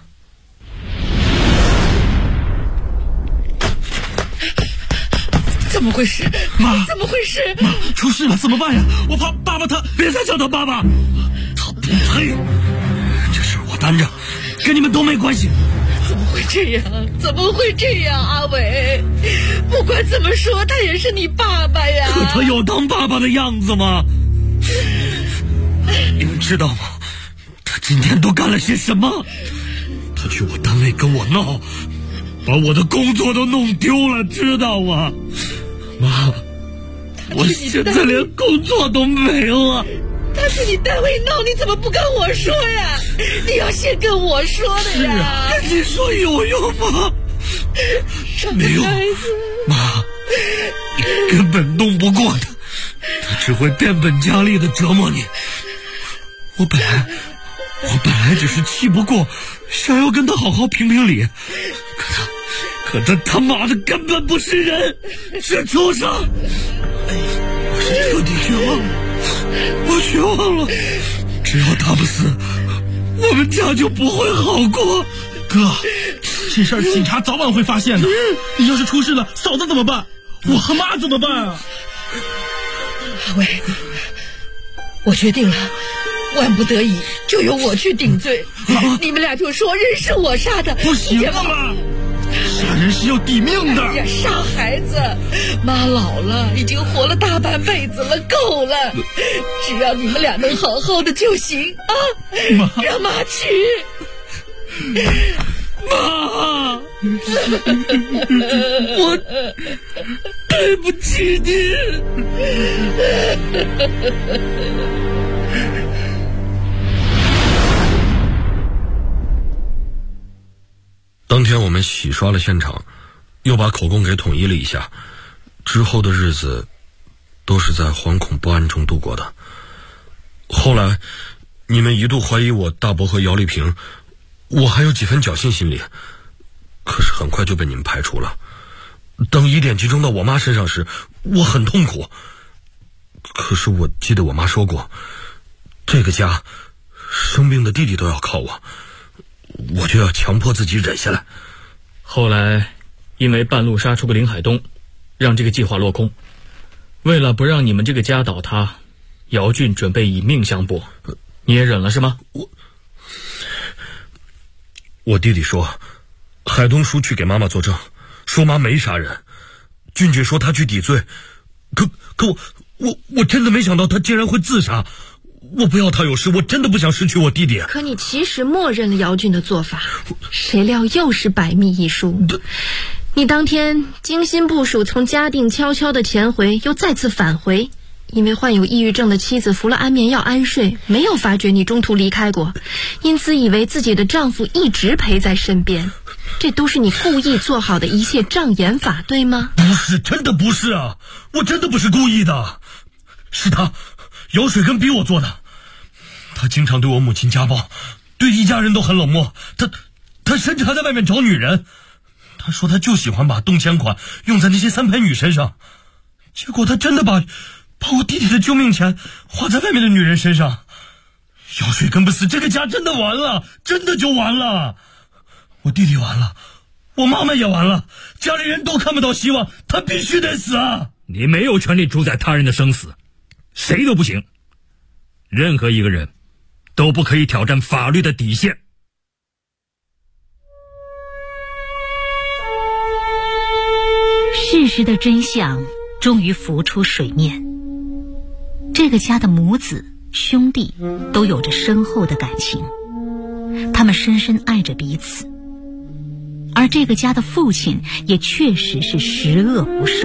怎么回事？ 妈， 怎么回事？ 妈，出事了，怎么办呀？我怕爸爸他，别再叫他爸爸，他不配。这事我担着，跟你们都没关系。 怎么会这样？怎么会这样？阿伟，不管怎么说，他也是你爸爸呀。 可他有当爸爸的样子吗？你们知道吗？他今天都干了些什么？ 他去我单位跟我闹，把我的工作都弄丢了，知道吗？妈，我现在连工作都没了。 他去你单位闹，你怎么不跟我说呀？你要先跟我说的呀。 跟你说有用吗？没用，妈，你根本弄不过他，他只会变本加厉的折磨你。我本来只是气不过，想要跟他好好评评理，可他妈的根本不是人，是畜生！我是彻底绝望了，我绝望了。只要他不死，我们家就不会好过。 哥，这事儿警察早晚会发现的。你要是出事了，嫂子怎么办？我和妈怎么办啊？ 阿伟，我决定了，万不得已就由我去顶罪。你们俩就说人是我杀的， 不行了吗？杀人是要抵命的。 哎呀，杀孩子，妈老了，已经活了大半辈子了，够了。只要你们俩能好好的就行啊！让妈去。 妈，我对不起你。 当天我们洗刷了现场，又把口供给统一了一下，之后的日子都是在惶恐不安中度过的。后来你们一度怀疑我大伯和姚丽萍，我还有几分侥幸心理，可是很快就被你们排除了。当疑点集中到我妈身上时，我很痛苦。可是我记得我妈说过，这个家生病的弟弟都要靠我就要强迫自己忍下来。 后来因为半路杀出个林海东，让这个计划落空。为了不让你们这个家倒塌，姚俊准备以命相搏，你也忍了是吗？ 我弟弟说，海东叔去给妈妈作证，说妈没杀人。俊俊说他去抵罪，可我真的没想到他竟然会自杀。我不要他有事，我真的不想失去我弟弟。 可你其实默认了姚俊的做法，谁料又是百密一疏。你当天精心部署，从嘉定悄悄的前回，又再次返回。因为患有抑郁症的妻子服了安眠药安睡，没有发觉你中途离开过，因此以为自己的丈夫一直陪在身边。这都是你故意做好的一切障眼法，对吗？ 不是，真的不是啊！我真的不是故意的，是他姚水根逼我做的。他经常对我母亲家暴，对一家人都很冷漠。他甚至还在外面找女人。他说他就喜欢把动迁款用在那些三陪女身上，结果他真的把我弟弟的救命钱花在外面的女人身上。姚水根不死，这个家真的完了，真的就完了。我弟弟完了，我妈妈也完了，家里人都看不到希望，他必须得死啊！ 你没有权利主宰他人的生死，谁都不行。任何一个人都不可以挑战法律的底线。 事实的真相终于浮出水面。这个家的母子兄弟都有着深厚的感情，他们深深爱着彼此，而这个家的父亲也确实是十恶不赦。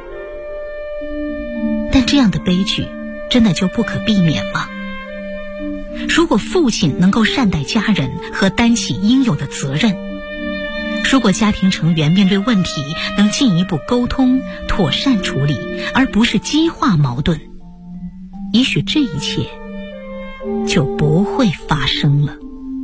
但这样的悲剧真的就不可避免吗？如果父亲能够善待家人和担起应有的责任，如果家庭成员面对问题能进一步沟通妥善处理，而不是激化矛盾，也许这一切就不会发生了。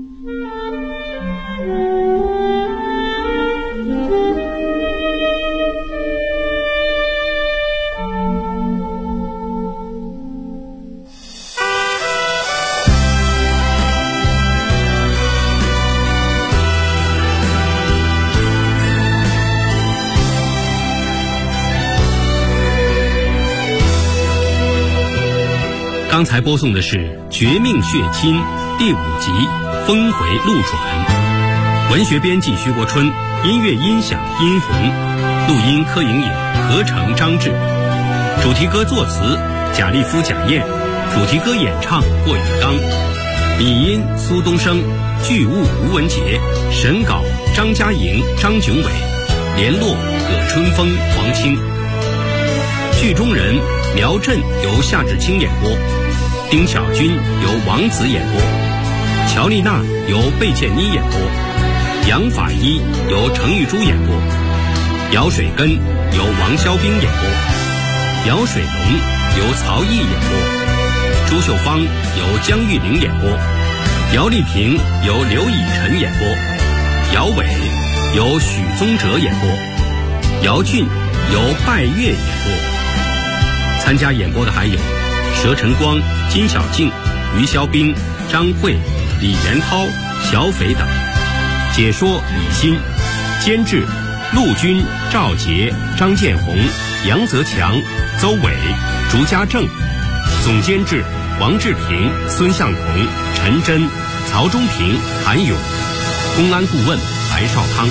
刚才播送的是《绝命血亲》第5集《峰回路转》，文学编辑徐国春，音乐音响殷红，录音柯莹莹，合成张志，主题歌作词贾立夫、贾燕，主题歌演唱郭宇刚。 笔音苏东升，剧务吴文杰，审稿张嘉莹、张炯伟，联络葛春风、黄清。剧中人苗震由夏志清演播，丁小军由王子演播，乔丽娜由贝建妮演播，杨法医由程玉珠演播，姚水根由王肖兵演播，姚水龙由曹毅演播，朱秀芳由江玉玲演播，姚丽萍由刘以晨演播，姚伟由许宗哲演播，姚俊由拜月演播。参加演播的还有佘晨光、金小静、于肖兵、张慧、李元涛、小斐等。解说李欣，监制陆军、赵杰、张建红、杨泽强、邹伟、竹家正。总监制王志平、孙向同、陈真、曹忠平、韩勇。公安顾问白绍康。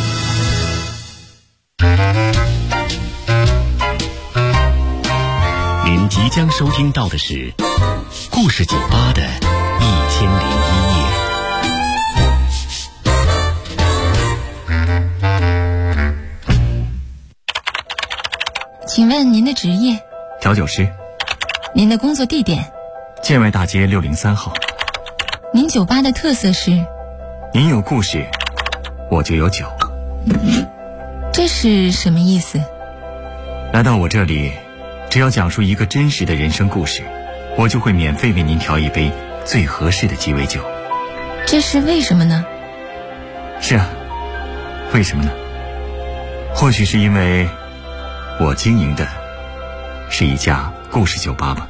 您即将收听到的是故事酒吧的1001夜。 请问您的职业？ 调酒师。 您的工作地点？ 建外大街603号。 您酒吧的特色是？ 您有故事，我就有酒。 这是什么意思？ 来到我这里，只要讲述一个真实的人生故事，我就会免费为您调一杯最合适的鸡尾酒。 这是为什么呢？ 是啊，为什么呢？或许是因为我经营的是一家故事酒吧吧。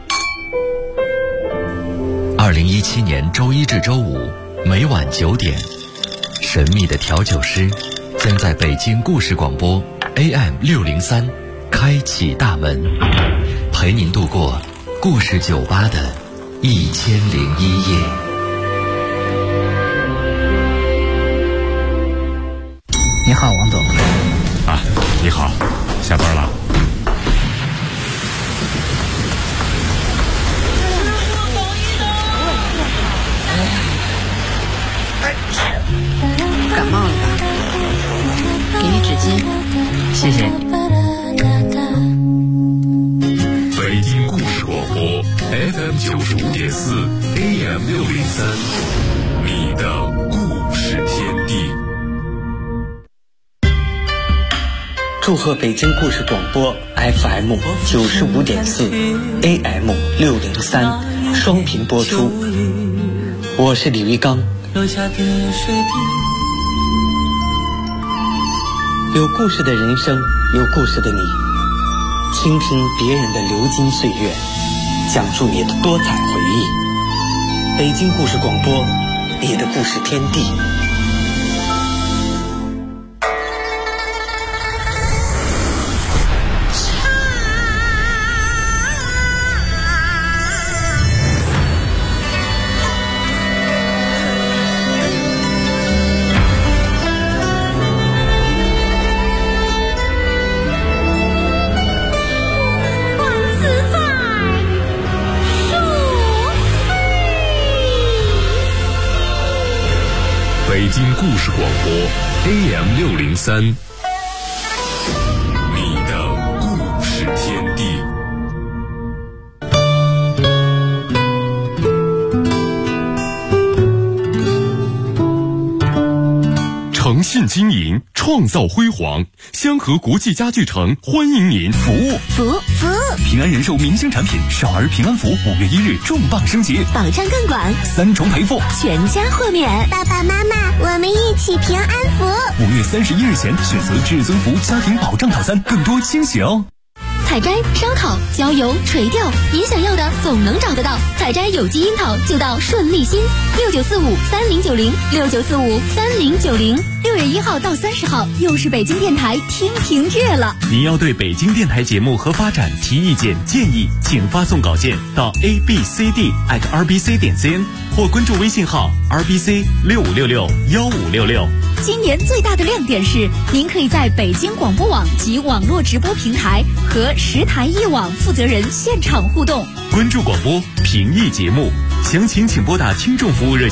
2017年周一至周五每晚9点，神秘的调酒师将在北京故事广播 AM603开启大门，陪您度过故事酒吧的1001夜。 你好，王总。 啊，你好，下班了。 感冒了吧？给你纸巾。 谢谢你。 北京故事广播 FM95.4 AM603，你的故事天地。 祝贺北京故事广播 FM95.4 AM603 双频播出。我是李玉刚。有故事的人生，有故事的你，倾听别人的流金岁月，讲述你的多彩回忆。北京故事广播，你的故事天地。 北京故事广播 AM603，你的故事天地。诚信经营，创造辉煌。香河国际家具城欢迎您。服务。 平安人寿明星产品少儿平安符5月1日重磅升级， 保障更广 ，3重赔付， 全家豁免。爸爸妈妈，我们一起平安符。 5月31日前选择至尊福家庭保障套餐，更多惊喜哦。 采摘、烧烤、郊游、垂钓，您想要的总能找得到。采摘有机樱桃就到顺利新，69453090，69453090。6月1号到30号，又是北京电台听评月了。 您要对北京电台节目和发展提意见建议，请发送稿件到 abcd@rbc.cn 或关注微信号 rbc65661566。 今年最大的亮点是，您可以在北京广播网及网络直播平台和10台一网负责人现场互动。 关注广播，评议节目，详情请拨打听众服务热线